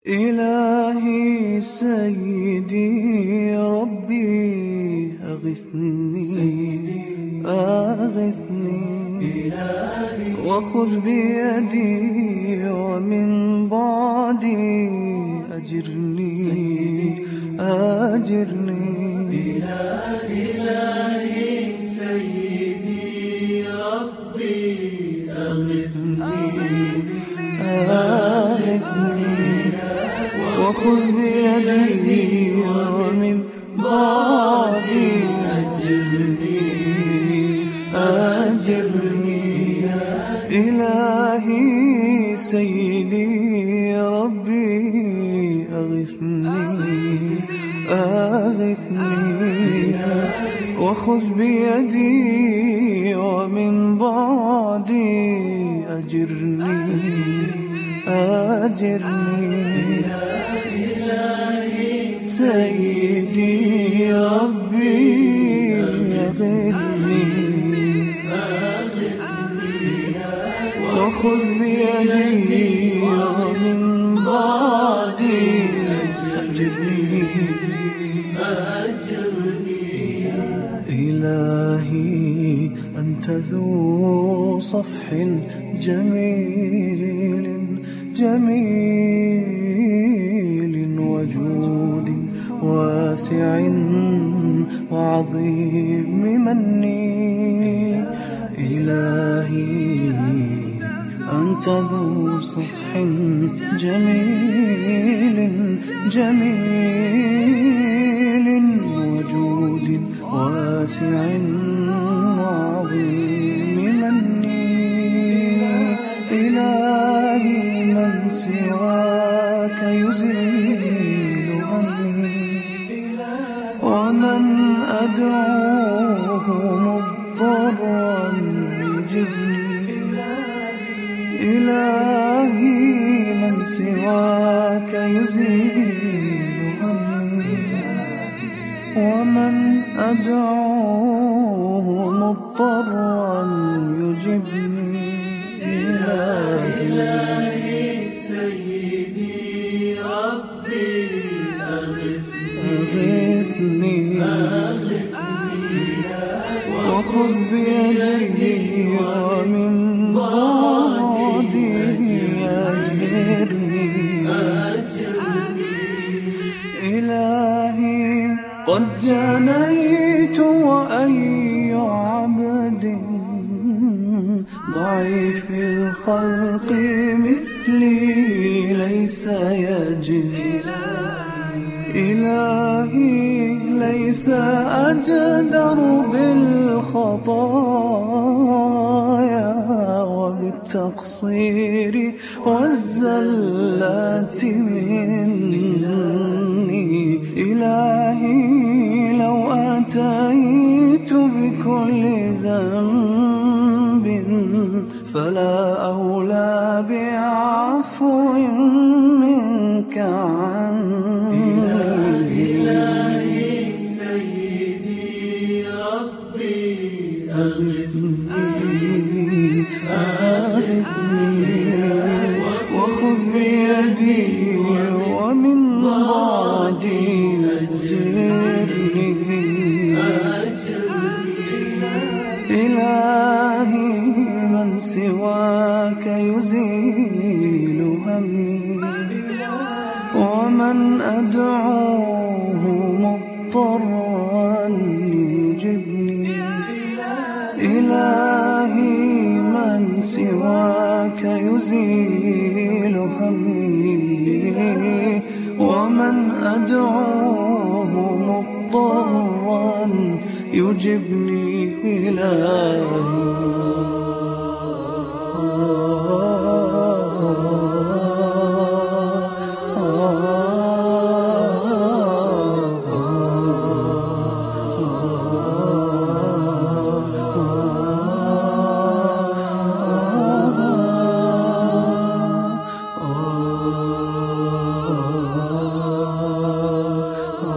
إلهي سيدي ربي أغثني وخذ بيدي ومن بعدي أجرني إلهي سيدي ربي أغثني وخذ بيدي ومن بعدي أجرني إلهي سيدي ربي أغثني وخذ بيدي ومن بعدي أجرني سيدي ربي أغثني وخذ بيدي ومن بعدي أجرني إلهي أنت ذو صفح جميل وجود واسع وعظيم مني إلهي أنت ذو صفح جميل وجود واسع وعظيم مني إلهي من سواك يزيل همي ومن أدعوه مضطرا يجبني إلهي من سواك يزيل همي ومن أدعوه مضطرا يجبني إلهي سيدي ربي أغثني وخذ بيدي ومن بعدي أجرني إلهي قد جنيت وأي عبد ضعيف الخلق مثلي ليس يجري إلهي ليس أجدر بالخطايا وبالتقصير والزلات مني إلهي لو أتيت بكل ذنب فلا أولى بعفو منك عني إلهي سيدي ربي أغثني وخذ بيدي ومن بعدي أجرني إلهي من سواك يزيل همي ومن أدعوه مضطرا يجبني إلهي من سواك يزيل همي ومن أدعوه مضطرا يجبني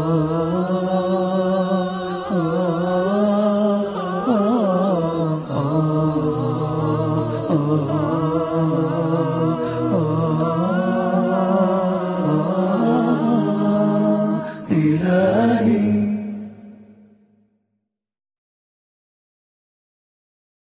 إلهي إله